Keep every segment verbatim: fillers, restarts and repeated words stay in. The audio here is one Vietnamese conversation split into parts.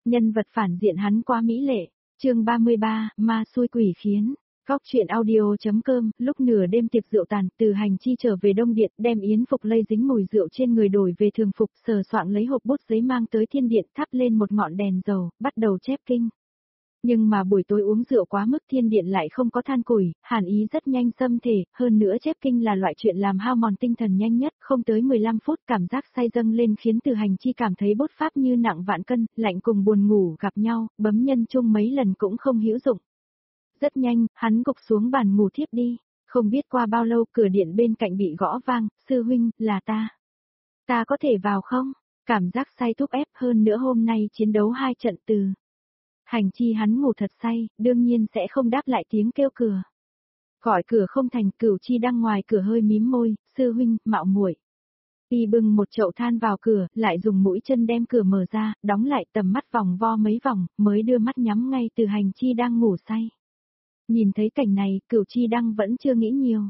Nhân vật phản diện hắn quá mỹ lệ. Chương ba mươi ba, ma xui quỷ khiến. Góc truyện audio.com, lúc nửa đêm tiệc rượu tàn, Từ Hành Chi trở về Đông Điện, đem yến phục lây dính mùi rượu trên người đổi về thường phục, sờ soạng lấy hộp bút giấy mang tới thiên điện, thắp lên một ngọn đèn dầu, bắt đầu chép kinh. Nhưng mà buổi tối uống rượu quá mức, thiên điện lại không có than củi, hàn ý rất nhanh xâm thể, hơn nữa chép kinh là loại chuyện làm hao mòn tinh thần nhanh nhất, không tới mười lăm phút cảm giác say dâng lên khiến Từ Hành Chi cảm thấy bút pháp như nặng vạn cân, lạnh cùng buồn ngủ gặp nhau, bấm nhân chung mấy lần cũng không hữu dụng. Rất nhanh, hắn gục xuống bàn ngủ thiếp đi, không biết qua bao lâu cửa điện bên cạnh bị gõ vang, sư huynh, là ta. Ta có thể vào không? Cảm giác say thúc ép, hơn nữa hôm nay chiến đấu hai trận Từ Hành Chi hắn ngủ thật say, đương nhiên sẽ không đáp lại tiếng kêu cửa. Gọi cửa không thành, Cửu Chi đang ngoài cửa hơi mím môi, sư huynh, mạo muội. Y bưng một chậu than vào cửa, lại dùng mũi chân đem cửa mở ra, đóng lại, tầm mắt vòng vo mấy vòng, mới đưa mắt nhắm ngay Từ Hành Chi đang ngủ say. Nhìn thấy cảnh này, Cửu Chi Đăng vẫn chưa nghĩ nhiều.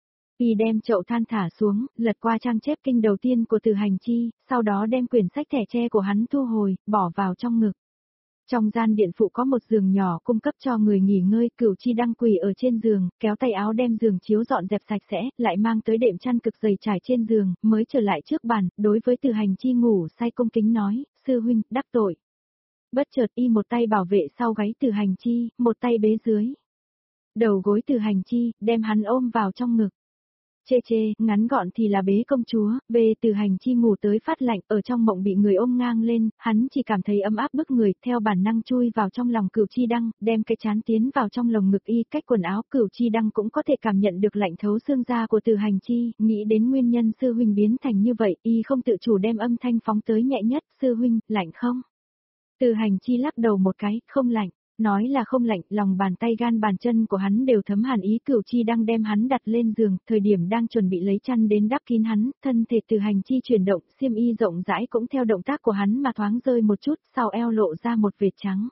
Y đem chậu than thả xuống, lật qua trang chép kinh đầu tiên của Từ Hành Chi, sau đó đem quyển sách thẻ tre của hắn thu hồi, bỏ vào trong ngực. Trong gian điện phụ có một giường nhỏ cung cấp cho người nghỉ ngơi, Cửu Chi Đăng quỳ ở trên giường, kéo tay áo đem giường chiếu dọn dẹp sạch sẽ, lại mang tới đệm chăn cực dày trải trên giường, mới trở lại trước bàn, đối với Từ Hành Chi ngủ say cung kính nói, sư huynh, đắc tội. Bất chợt y một tay bảo vệ sau gáy Từ Hành Chi, một tay bế dưới đầu gối Từ Hành Chi, đem hắn ôm vào trong ngực. Chê chê, ngắn gọn thì là bế công chúa, bê Từ Hành Chi ngủ tới phát lạnh, ở trong mộng bị người ôm ngang lên, hắn chỉ cảm thấy ấm áp bức người, theo bản năng chui vào trong lòng Cửu Chi Đăng, đem cái chán tiến vào trong lồng ngực y, cách quần áo Cửu Chi Đăng cũng có thể cảm nhận được lạnh thấu xương da của Từ Hành Chi, nghĩ đến nguyên nhân sư huynh biến thành như vậy, y không tự chủ đem âm thanh phóng tới nhẹ nhất, sư huynh, lạnh không? Từ Hành Chi lắc đầu một cái, không lạnh. Nói là không lạnh, lòng bàn tay gan bàn chân của hắn đều thấm hàn ý. Cửu Chi đang đem hắn đặt lên giường, thời điểm đang chuẩn bị lấy chăn đến đắp kín hắn, thân thể Từ Hành Chi chuyển động, xiêm y rộng rãi cũng theo động tác của hắn mà thoáng rơi một chút, sau eo lộ ra một vệt trắng.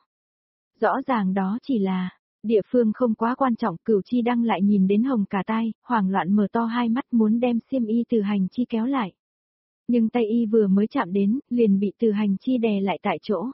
Rõ ràng đó chỉ là địa phương không quá quan trọng, Cửu Chi đang lại nhìn đến hồng cả tai, hoảng loạn mở to hai mắt muốn đem xiêm y Từ Hành Chi kéo lại. Nhưng tay y vừa mới chạm đến, liền bị Từ Hành Chi đè lại tại chỗ.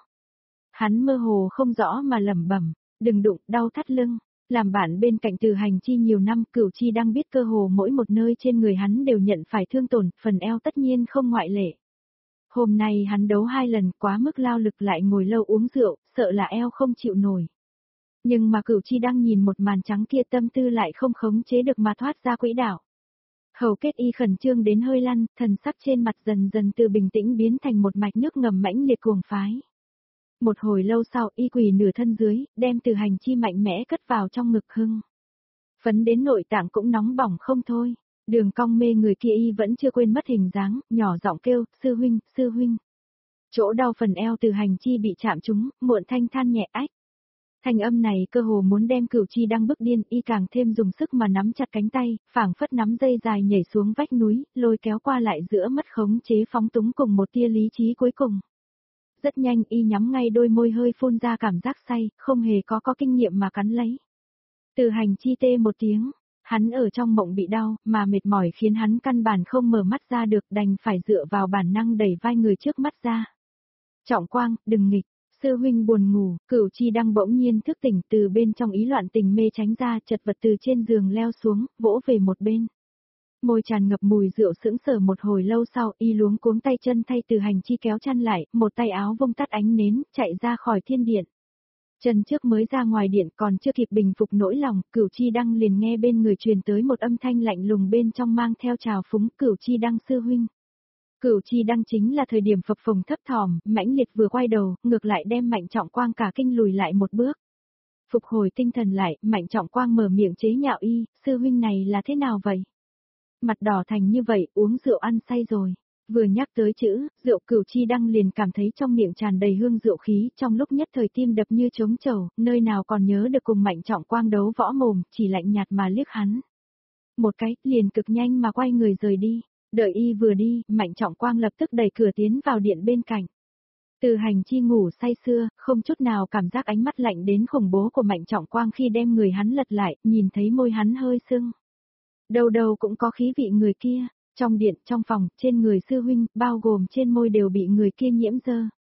Hắn mơ hồ không rõ mà lẩm bẩm, đừng đụng, đau thắt lưng. Làm bạn bên cạnh Từ Hành Chi nhiều năm, Cửu Chi đang biết cơ hồ mỗi một nơi trên người hắn đều nhận phải thương tổn, phần eo tất nhiên không ngoại lệ. Hôm nay hắn đấu hai lần, quá mức lao lực lại ngồi lâu uống rượu, sợ là eo không chịu nổi. Nhưng mà Cửu Chi đang nhìn một màn trắng kia, tâm tư lại không khống chế được mà thoát ra quỹ đạo. Hầu kết y khẩn trương đến hơi lăn, thần sắc trên mặt dần dần từ bình tĩnh biến thành một mạch nước ngầm mãnh liệt cuồng phái. Một hồi lâu sau, y quỳ nửa thân dưới, đem Từ Hành Chi mạnh mẽ cất vào trong ngực hưng. Phấn đến nội tạng cũng nóng bỏng không thôi. Đường cong mê người kia y vẫn chưa quên mất hình dáng, nhỏ giọng kêu, sư huynh, sư huynh. Chỗ đau phần eo Từ Hành Chi bị chạm trúng, muộn thanh than nhẹ ách. Thanh âm này cơ hồ muốn đem Cửu Chi đang bức điên, y càng thêm dùng sức mà nắm chặt cánh tay, phảng phất nắm dây dài nhảy xuống vách núi, lôi kéo qua lại giữa mất khống chế phóng túng cùng một tia lý trí cuối cùng. Rất nhanh y nhắm ngay đôi môi hơi phun ra cảm giác say, không hề có có kinh nghiệm mà cắn lấy. Từ Hành Chi tê một tiếng, hắn ở trong mộng bị đau, mà mệt mỏi khiến hắn căn bản không mở mắt ra được, đành phải dựa vào bản năng đẩy vai người trước mắt ra. Trọng Quang, đừng nghịch, sư huynh buồn ngủ. Cửu Chi đang bỗng nhiên thức tỉnh, từ bên trong ý loạn tình mê tránh ra, chật vật từ trên giường leo xuống, vỗ về một bên. Môi tràn ngập mùi rượu sững sờ một hồi lâu sau, y luống cuống tay chân thay Từ Hành Chi kéo chăn lại, một tay áo vung tắt ánh nến, chạy ra khỏi thiên điện. Chân trước mới ra ngoài điện còn chưa kịp bình phục nỗi lòng, Cửu Chi Đăng liền nghe bên người truyền tới một âm thanh lạnh lùng bên trong mang theo trào phúng, Cửu Chi Đăng sư huynh. Cửu Chi Đăng chính là thời điểm phập phồng thấp thỏm, mãnh liệt vừa quay đầu, ngược lại đem Mạnh Trọng Quang cả kinh lùi lại một bước. Phục hồi tinh thần lại, Mạnh Trọng Quang mở miệng chế nhạo y, sư huynh này là thế nào vậy? Mặt đỏ thành như vậy, uống rượu ăn say rồi. Vừa nhắc tới chữ, rượu, Cửu Chi Đăng liền cảm thấy trong miệng tràn đầy hương rượu khí, trong lúc nhất thời tim đập như trống trầu, nơi nào còn nhớ được cùng Mạnh Trọng Quang đấu võ mồm, chỉ lạnh nhạt mà liếc hắn. Một cái, liền cực nhanh mà quay người rời đi. Đợi y vừa đi, Mạnh Trọng Quang lập tức đẩy cửa tiến vào điện bên cạnh. Từ Hành Chi ngủ say sưa, không chút nào cảm giác ánh mắt lạnh đến khủng bố của Mạnh Trọng Quang khi đem người hắn lật lại, nhìn thấy môi hắn hơi sưng. Đầu đầu cũng có khí vị người kia, trong điện, trong phòng, trên người sư huynh, bao gồm trên môi đều bị người kia nhiễm dơ.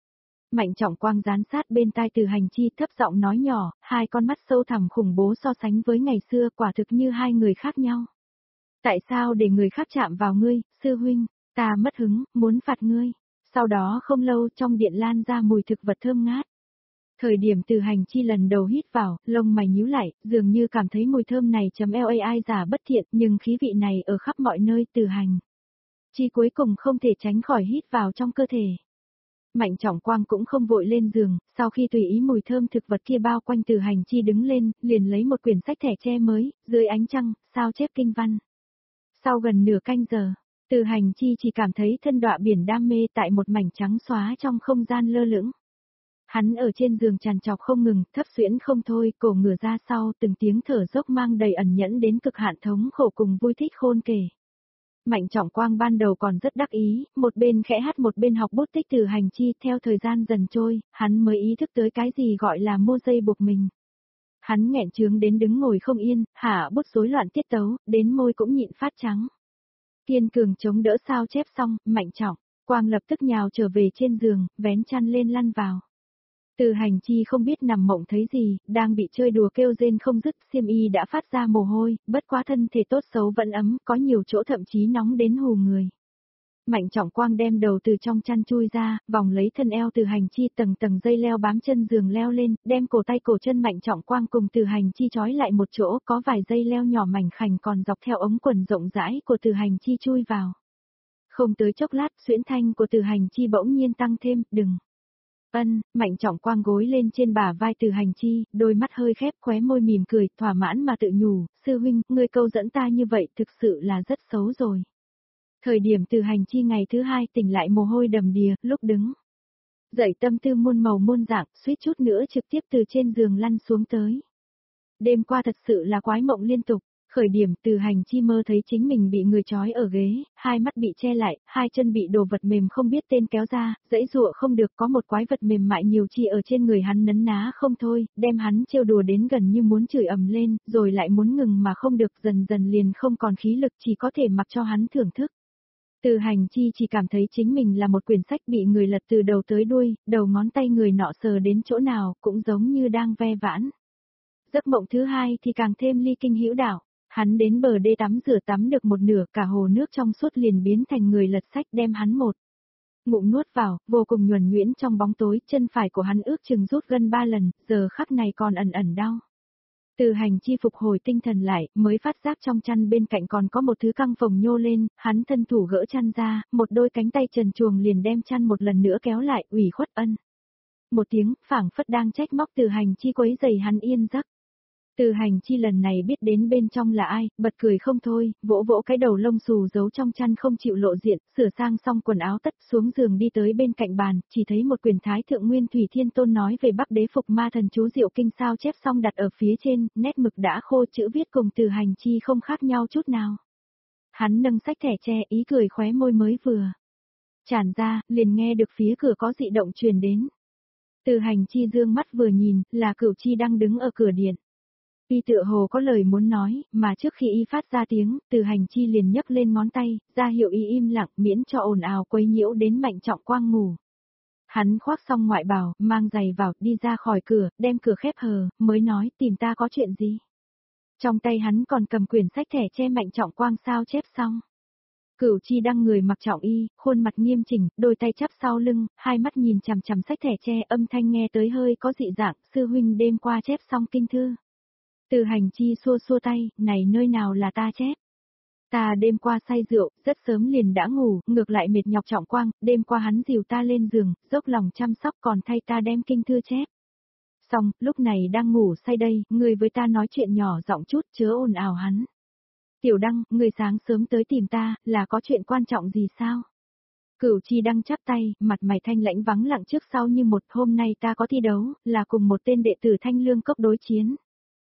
Mạnh Trọng Quang dán sát bên tai Từ Hành Chi thấp giọng nói nhỏ, hai con mắt sâu thẳm khủng bố so sánh với ngày xưa quả thực như hai người khác nhau. Tại sao để người khác chạm vào ngươi, sư huynh, ta mất hứng, muốn phạt ngươi. Sau đó không lâu trong điện lan ra mùi thực vật thơm ngát. Thời điểm Từ Hành Chi lần đầu hít vào, lông mày nhíu lại, dường như cảm thấy mùi thơm này chấm lai giả bất thiện, nhưng khí vị này ở khắp mọi nơi. Từ Hành Chi cuối cùng không thể tránh khỏi hít vào trong cơ thể. Mạnh Trọng Quang cũng không vội lên giường, sau khi tùy ý mùi thơm thực vật kia bao quanh Từ Hành Chi đứng lên, liền lấy một quyển sách thẻ tre mới, dưới ánh trăng, sao chép kinh văn. Sau gần nửa canh giờ, Từ Hành Chi chỉ cảm thấy thân đọa biển đam mê tại một mảnh trắng xóa trong không gian lơ lửng. Hắn ở trên giường trằn trọc không ngừng, thấp xuyễn không thôi, cổ ngửa ra sau, từng tiếng thở dốc mang đầy ẩn nhẫn đến cực hạn thống khổ cùng vui thích khôn kể. Mạnh Trọng Quang ban đầu còn rất đắc ý, một bên khẽ hát một bên học bút tích Từ Hành Chi, theo thời gian dần trôi, hắn mới ý thức tới cái gì gọi là mua dây buộc mình. Hắn nghẹn chướng đến đứng ngồi không yên, hạ bút rối loạn tiết tấu, đến môi cũng nhịn phát trắng. Kiên cường chống đỡ sao chép xong, Mạnh Trọng Quang lập tức nhào trở về trên giường, vén chăn lên lăn vào. Từ Hành Chi không biết nằm mộng thấy gì, đang bị chơi đùa kêu rên không dứt, xiêm y đã phát ra mồ hôi, bất quá thân thể tốt xấu vẫn ấm, có nhiều chỗ thậm chí nóng đến hù người. Mạnh Trọng Quang đem đầu từ trong chăn chui ra, vòng lấy thân eo Từ Hành Chi, tầng tầng dây leo bám chân giường leo lên, đem cổ tay cổ chân Mạnh Trọng Quang cùng Từ Hành Chi trói lại một chỗ, có vài dây leo nhỏ mảnh khảnh còn dọc theo ống quần rộng rãi của Từ Hành Chi chui vào. Không tới chốc lát, xuyễn thanh của Từ Hành Chi bỗng nhiên tăng thêm, đừng. Ân, Mạnh Trọng Quang gối lên trên bả vai Từ Hành Chi, đôi mắt hơi khép, khóe môi mỉm cười, thỏa mãn mà tự nhủ, sư huynh, ngươi câu dẫn ta như vậy thực sự là rất xấu rồi. Thời điểm Từ Hành Chi ngày thứ hai tỉnh lại mồ hôi đầm đìa, lúc đứng dậy tâm tư muôn màu muôn dạng, suýt chút nữa trực tiếp từ trên giường lăn xuống tới. Đêm qua thật sự là quái mộng liên tục. Khởi điểm Từ Hành Chi mơ thấy chính mình bị người trói ở ghế, hai mắt bị che lại, hai chân bị đồ vật mềm không biết tên kéo ra, dãy dụa không được, có một quái vật mềm mại nhiều chi ở trên người hắn nấn ná không thôi, đem hắn trêu đùa đến gần như muốn chửi ầm lên, rồi lại muốn ngừng mà không được, dần dần liền không còn khí lực, chỉ có thể mặc cho hắn thưởng thức. Từ Hành Chi chỉ cảm thấy chính mình là một quyển sách bị người lật từ đầu tới đuôi, đầu ngón tay người nọ sờ đến chỗ nào, cũng giống như đang ve vãn. Giấc mộng thứ hai thì càng thêm ly kinh hữu đảo. Hắn đến bờ đê tắm rửa tắm được một nửa, cả hồ nước trong suốt liền biến thành người lật sách đem hắn một ngụm nuốt vào, vô cùng nhuần nhuyễn trong bóng tối, chân phải của hắn ước chừng rút gần ba lần, giờ khắc này còn ẩn ẩn đau. Từ Hành Chi phục hồi tinh thần lại, mới phát giác trong chăn bên cạnh còn có một thứ căng phồng nhô lên, hắn thân thủ gỡ chăn ra, một đôi cánh tay trần truồng liền đem chăn một lần nữa kéo lại, ủy khuất ân. Một tiếng, phảng phất đang trách móc Từ Hành Chi quấy rầy hắn yên giấc. Từ Hành Chi lần này biết đến bên trong là ai, bật cười không thôi, vỗ vỗ cái đầu lông xù giấu trong chăn không chịu lộ diện, sửa sang xong quần áo tất xuống giường đi tới bên cạnh bàn, chỉ thấy một quyển Thái Thượng Nguyên Thủy Thiên Tôn nói về Bắc Đế Phục Ma Thần Chú Diệu Kinh sao chép xong đặt ở phía trên, nét mực đã khô, chữ viết cùng Từ Hành Chi không khác nhau chút nào. Hắn nâng sách thẻ tre, ý cười khóe môi mới vừa tràn ra, liền nghe được phía cửa có dị động truyền đến. Từ Hành Chi dương mắt vừa nhìn, là Cửu Chi đang đứng ở cửa điện. Y tựa hồ có lời muốn nói, mà trước khi y phát ra tiếng, Từ Hành Chi liền nhấc lên ngón tay, ra hiệu y im lặng, miễn cho ồn ào quấy nhiễu đến Mạnh Trọng Quang ngủ. Hắn khoác xong ngoại bào, mang giày vào, đi ra khỏi cửa, đem cửa khép hờ, mới nói, tìm ta có chuyện gì. Trong tay hắn còn cầm quyển sách thẻ che Mạnh Trọng Quang sao chép xong. Cửu Chi đang người mặc trọng y, khuôn mặt nghiêm chỉnh, đôi tay chắp sau lưng, hai mắt nhìn chằm chằm sách thẻ tre, âm thanh nghe tới hơi có dị dạng, sư huynh đêm qua chép xong kinh thư. Từ Hành Chi xua xua tay, này nơi nào là ta chép. Ta đêm qua say rượu, rất sớm liền đã ngủ, ngược lại mệt nhọc Trọng Quang, đêm qua hắn dìu ta lên giường, dốc lòng chăm sóc còn thay ta đem kinh thư chép. Xong, lúc này đang ngủ say đây, người với ta nói chuyện nhỏ giọng chút chớ ồn ào hắn. Tiểu Đăng, người sáng sớm tới tìm ta, là có chuyện quan trọng gì sao? Cửu Chi Đăng chắp tay, mặt mày thanh lãnh vắng lặng trước sau như một, hôm nay ta có thi đấu, là cùng một tên đệ tử Thanh Lương Cốc đối chiến.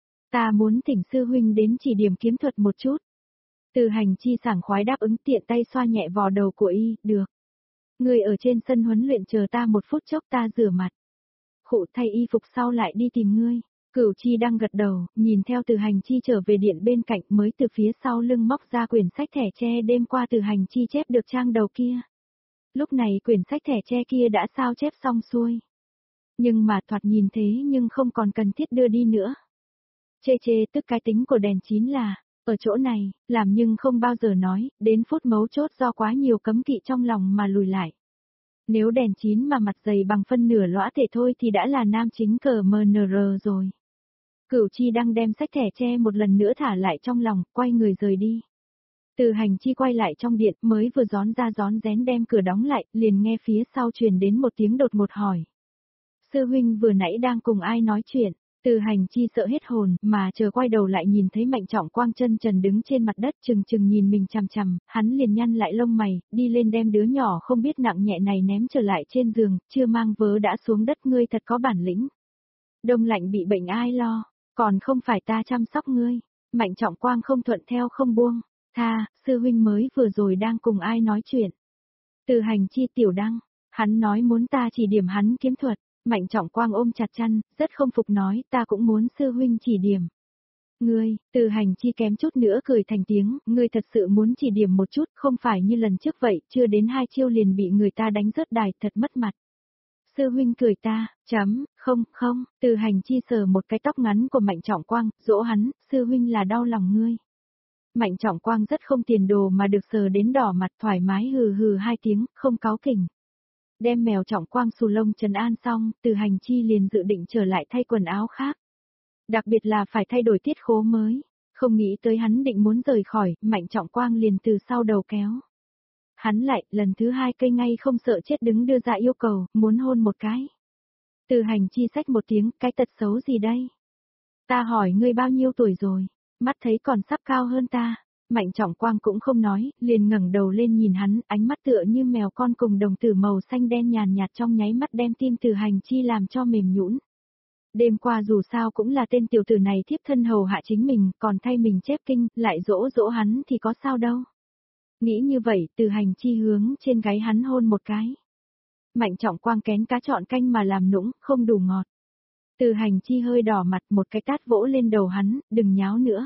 Ta muốn thỉnh sư huynh đến chỉ điểm kiếm thuật một chút. Từ Hành Chi sảng khoái đáp ứng, tiện tay xoa nhẹ vò đầu của y, được. Người ở trên sân huấn luyện chờ ta một phút chốc, ta rửa mặt. Khụ thay y phục sau lại đi tìm ngươi. Cửu Chi đang gật đầu, nhìn theo Từ Hành Chi trở về điện bên cạnh, mới từ phía sau lưng móc ra quyển sách thẻ tre đêm qua Từ Hành Chi chép được trang đầu kia. Lúc này quyển sách thẻ tre kia đã sao chép xong xuôi. Nhưng mà thoạt nhìn thế nhưng không còn cần thiết đưa đi nữa. Chê chê tức cái tính của đèn chín là, ở chỗ này, làm nhưng không bao giờ nói, đến phút mấu chốt do quá nhiều cấm kỵ trong lòng mà lùi lại. Nếu đèn chín mà mặt dày bằng phân nửa lõa thể thôi thì đã là nam chính cờ em en rờ rồi. Cửu Chi đang đem sách thẻ tre một lần nữa thả lại trong lòng, quay người rời đi. Từ Hành Chi quay lại trong điện, mới vừa gión ra gión rén đem cửa đóng lại, liền nghe phía sau truyền đến một tiếng đột ngột hỏi. Sư huynh vừa nãy đang cùng ai nói chuyện? Từ Hành Chi sợ hết hồn, mà chờ quay đầu lại nhìn thấy Mạnh Trọng Quang chân trần đứng trên mặt đất chừng chừng nhìn mình chằm chằm, hắn liền nhăn lại lông mày, đi lên đem đứa nhỏ không biết nặng nhẹ này ném trở lại trên giường, chưa mang vớ đã xuống đất, ngươi thật có bản lĩnh. Đông lạnh bị bệnh ai lo, còn không phải ta chăm sóc ngươi. Mạnh Trọng Quang không thuận theo không buông, tha, sư huynh mới vừa rồi đang cùng ai nói chuyện. Từ Hành Chi tiểu đăng, hắn nói muốn ta chỉ điểm hắn kiếm thuật. Mạnh Trọng Quang ôm chặt chăn, rất không phục nói, ta cũng muốn sư huynh chỉ điểm. Ngươi, Từ Hành Chi kém chút nữa cười thành tiếng, ngươi thật sự muốn chỉ điểm một chút, không phải như lần trước vậy, chưa đến hai chiêu liền bị người ta đánh rớt đài, thật mất mặt. Sư huynh cười ta, chấm, không, không, Từ Hành Chi sờ một cái tóc ngắn của Mạnh Trọng Quang, dỗ hắn, sư huynh là đau lòng ngươi. Mạnh Trọng Quang rất không tiền đồ mà được sờ đến đỏ mặt thoải mái hừ hừ hai tiếng, không cáu kỉnh. Đem mèo Trọng Quang xù lông trấn an xong, Từ Hành Chi liền dự định trở lại thay quần áo khác. Đặc biệt là phải thay đổi tiết khố mới. Không nghĩ tới hắn định muốn rời khỏi, Mạnh Trọng Quang liền từ sau đầu kéo. Hắn lại, lần thứ hai cây ngay không sợ chết đứng đưa ra yêu cầu, muốn hôn một cái. Từ Hành Chi xách một tiếng, cái tật xấu gì đây? Ta hỏi ngươi bao nhiêu tuổi rồi? Mắt thấy còn sắp cao hơn ta. Mạnh Trọng Quang cũng không nói, liền ngẩng đầu lên nhìn hắn, ánh mắt tựa như mèo con cùng đồng tử màu xanh đen nhàn nhạt trong nháy mắt đem tim Từ Hành Chi làm cho mềm nhũn. Đêm qua dù sao cũng là tên tiểu tử này thiếp thân hầu hạ chính mình, còn thay mình chép kinh, lại dỗ dỗ hắn thì có sao đâu. Nghĩ như vậy, Từ Hành Chi hướng trên gáy hắn hôn một cái. Mạnh Trọng Quang kén cá chọn canh mà làm nũng, không đủ ngọt. Từ Hành Chi hơi đỏ mặt, một cái tát vỗ lên đầu hắn, đừng nháo nữa.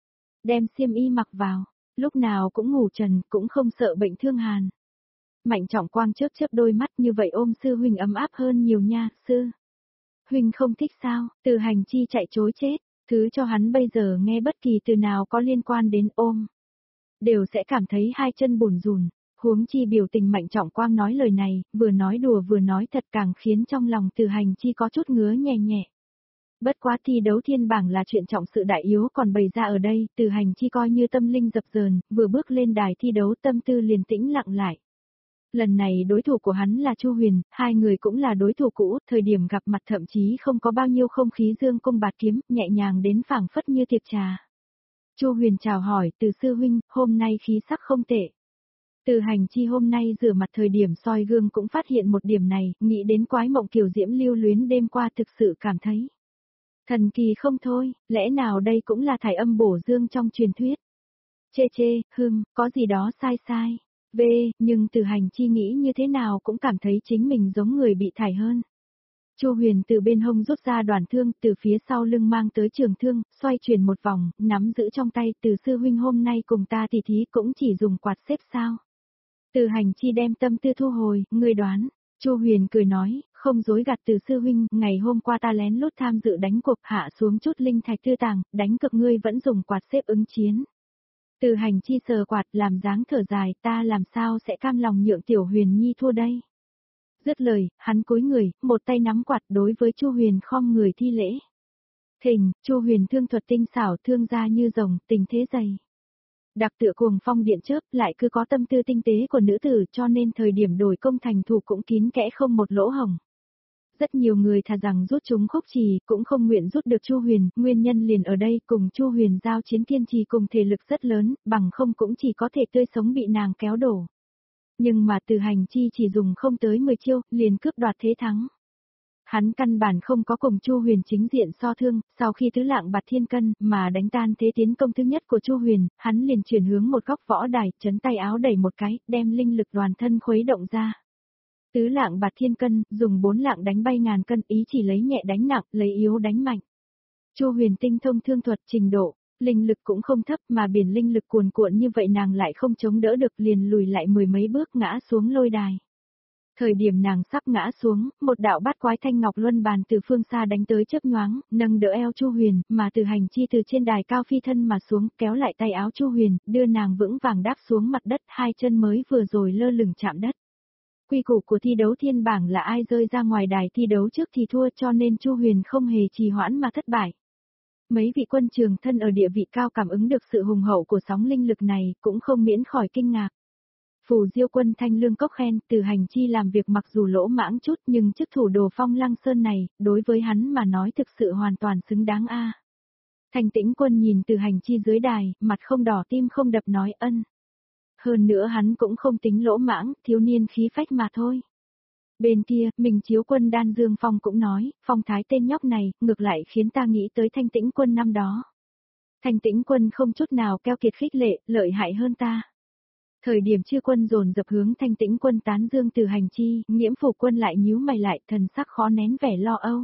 Đem xiêm y mặc vào, lúc nào cũng ngủ trần, cũng không sợ bệnh thương hàn. Mạnh Trọng Quang chớp chớp đôi mắt, như vậy ôm sư huynh ấm áp hơn nhiều nha, sư. Huynh không thích sao? Từ Hành Chi chạy chối chết, thứ cho hắn bây giờ nghe bất kỳ từ nào có liên quan đến ôm. Đều sẽ cảm thấy hai chân bủn rùn, huống chi biểu tình Mạnh Trọng Quang nói lời này, vừa nói đùa vừa nói thật càng khiến trong lòng Từ Hành Chi có chút ngứa nhẹ nhẹ. Bất quá thi đấu thiên bảng là chuyện trọng sự đại yếu, còn bày ra ở đây, Từ Hành Chi coi như tâm linh dập dờn, vừa bước lên đài thi đấu tâm tư liền tĩnh lặng lại. Lần này đối thủ của hắn là Chu Huyền, hai người cũng là đối thủ cũ, thời điểm gặp mặt thậm chí không có bao nhiêu không khí dương cung bạt kiếm, nhẹ nhàng đến phảng phất như tiệc trà. Chu Huyền chào hỏi, Từ sư huynh, hôm nay khí sắc không tệ. Từ Hành Chi hôm nay rửa mặt thời điểm soi gương cũng phát hiện một điểm này, nghĩ đến quái mộng kiều diễm lưu luyến đêm qua thực sự cảm thấy thần kỳ không thôi, lẽ nào đây cũng là thải âm bổ dương trong truyền thuyết. Chê chê, hừm, có gì đó sai sai. V, nhưng Từ Hành Chi nghĩ như thế nào cũng cảm thấy chính mình giống người bị thải hơn. Chu Huyền từ bên hông rút ra đoàn thương, từ phía sau lưng mang tới trường thương, xoay chuyển một vòng, nắm giữ trong tay, Từ sư huynh hôm nay cùng ta tỉ thí cũng chỉ dùng quạt xếp sao. Từ Hành Chi đem tâm tư thu hồi, ngươi đoán. Chu Huyền cười nói, không dối gạt Từ sư huynh, ngày hôm qua ta lén lút tham dự đánh cuộc hạ xuống chút linh thạch tư tàng, đánh cực ngươi vẫn dùng quạt xếp ứng chiến. Từ Hành Chi sờ quạt làm dáng thở dài, ta làm sao sẽ cam lòng nhượng Tiểu Huyền Nhi thua đây. Dứt lời, hắn cúi người, một tay nắm quạt đối với Chu Huyền khom người thi lễ. Thình, Chu Huyền thương thuật tinh xảo, thương ra như rồng, tình thế dày. Đặc tựa cuồng phong điện chớp, lại cứ có tâm tư tinh tế của nữ tử, cho nên thời điểm đổi công thành thủ cũng kín kẽ không một lỗ hổng. Rất nhiều người thà rằng rút chúng khúc trì, cũng không nguyện rút được Chu Huyền, nguyên nhân liền ở đây, cùng Chu Huyền giao chiến kiên trì cùng thể lực rất lớn, bằng không cũng chỉ có thể tươi sống bị nàng kéo đổ. Nhưng mà Từ Hành Chi chỉ dùng không tới mười chiêu, liền cướp đoạt thế thắng. Hắn căn bản không có cùng Chu Huyền chính diện so thương, sau khi tứ lạng bạt thiên cân mà đánh tan thế tiến công thứ nhất của Chu Huyền, hắn liền chuyển hướng một góc võ đài, chấn tay áo đẩy một cái, đem linh lực đoàn thân khuấy động ra. Tứ lạng bạt thiên cân, dùng bốn lạng đánh bay ngàn cân, ý chỉ lấy nhẹ đánh nặng, lấy yếu đánh mạnh. Chu Huyền tinh thông thương thuật trình độ, linh lực cũng không thấp mà biển linh lực cuồn cuộn như vậy nàng lại không chống đỡ được liền lùi lại mười mấy bước ngã xuống lôi đài. Thời điểm nàng sắp ngã xuống, một đạo bát quái thanh ngọc luân bàn từ phương xa đánh tới chớp nhoáng, nâng đỡ eo Chu Huyền, mà Từ Hành Chi từ trên đài cao phi thân mà xuống, kéo lại tay áo Chu Huyền, đưa nàng vững vàng đáp xuống mặt đất, hai chân mới vừa rồi lơ lửng chạm đất. Quy củ của thi đấu thiên bảng là ai rơi ra ngoài đài thi đấu trước thì thua, cho nên Chu Huyền không hề trì hoãn mà thất bại. Mấy vị quân trường thân ở địa vị cao cảm ứng được sự hùng hậu của sóng linh lực này, cũng không miễn khỏi kinh ngạc. Phù Diêu Quân Thanh Lương Cốc khen, Từ Hành Chi làm việc mặc dù lỗ mãng chút nhưng chức thủ đồ Phong Lăng Sơn này, đối với hắn mà nói thực sự hoàn toàn xứng đáng a. Thanh Tĩnh Quân nhìn Từ Hành Chi dưới đài, mặt không đỏ tim không đập nói ân. Hơn nữa hắn cũng không tính lỗ mãng, thiếu niên khí phách mà thôi. Bên kia, mình Chiếu Quân Đan Dương Phong cũng nói, phong thái tên nhóc này, ngược lại khiến ta nghĩ tới Thanh Tĩnh Quân năm đó. Thanh Tĩnh Quân không chút nào keo kiệt khích lệ, lợi hại hơn ta. Thời điểm Chư Quân dồn dập hướng Thanh Tĩnh Quân tán dương Từ Hành Chi, Nghiễm Phủ Quân lại nhíu mày lại, thần sắc khó nén vẻ lo âu.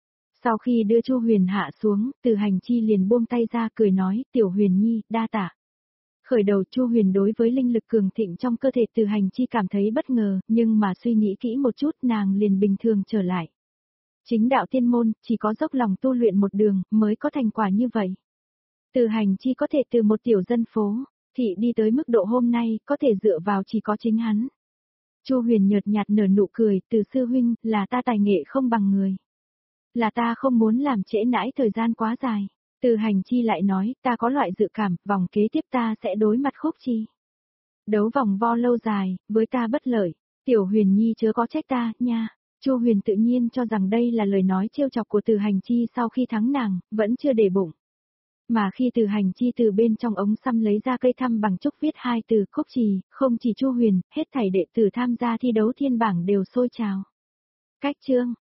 Sau khi đưa Chu Huyền hạ xuống, Từ Hành Chi liền buông tay ra cười nói, Tiểu Huyền Nhi, đa tạ. Khởi đầu Chu Huyền đối với linh lực cường thịnh trong cơ thể Từ Hành Chi cảm thấy bất ngờ, nhưng mà suy nghĩ kỹ một chút nàng liền bình thường trở lại. Chính đạo tiên môn, chỉ có dốc lòng tu luyện một đường, mới có thành quả như vậy. Từ Hành Chi có thể từ một tiểu dân phố, thị đi tới mức độ hôm nay, có thể dựa vào chỉ có chính hắn. Chu Huyền nhợt nhạt nở nụ cười, Từ sư huynh, là ta tài nghệ không bằng người. Là ta không muốn làm trễ nãi thời gian quá dài. Từ Hành Chi lại nói, ta có loại dự cảm, vòng kế tiếp ta sẽ đối mặt Khúc Chi. Đấu vòng vo lâu dài, với ta bất lợi, Tiểu Huyền Nhi chớ có trách ta, nha. Chu Huyền tự nhiên cho rằng đây là lời nói trêu chọc của Từ Hành Chi sau khi thắng nàng, vẫn chưa để bụng. Mà khi Từ Hành Chi từ bên trong ống xăm lấy ra cây thăm bằng trúc viết hai từ Khúc Trì, không chỉ Chu Huyền, hết thảy đệ tử tham gia thi đấu thiên bảng đều sôi trào. Cách chương